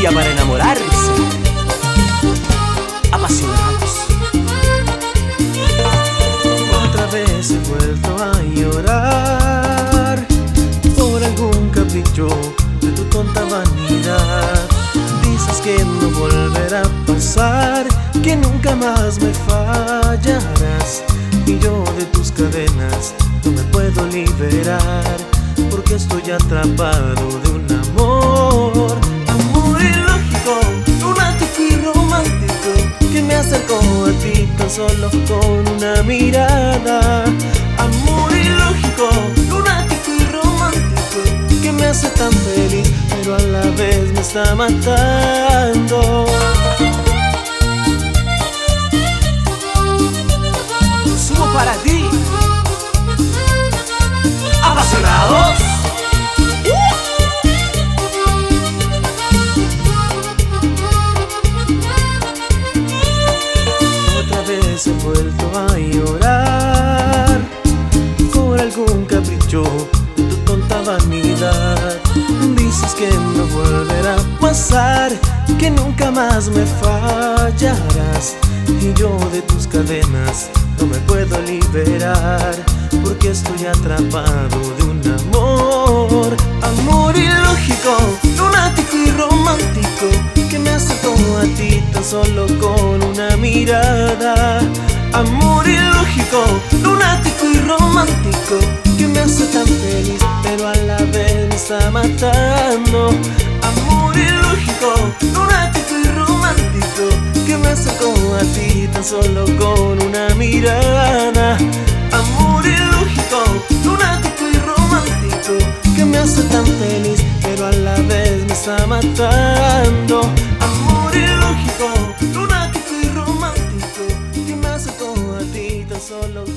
día para enamorarse, apasionados. Otra vez he vuelto a llorar por algún capricho de tu tonta vanidad. Dices que no volverá a pasar, que nunca más me fallarás, y yo de tus cadenas no me puedo liberar, porque estoy atrapado de un amor ilógico, lunático y romántico, que me acercó a ti tan solo con una mirada. Amor ilógico, lunático y romántico, que me hace tan feliz, pero a la vez me está matando. Subo para ti, apasionados. Otra vez he vuelto a llorar por algún capricho de tu tonta vanidad. Dices que no volverá a pasar, que nunca más me fallarás, y yo de tus cadenas no me puedo liberar, porque estoy atrapado de un amor ilógico, lunático y romántico, que me acercó a ti tan solo con una mirada. Amor ilógico, lunático y romántico, que me hace tan feliz, pero a la vez me está matando. Amor ilógico, lunático y romántico, que me acercó a ti tan solo con una mirada. Amor ilógico, lunático y romántico, que me hace tan feliz, pero a la vez me está matando. Amor ilógico, lunático y romántico, que me acercó a ti tan solo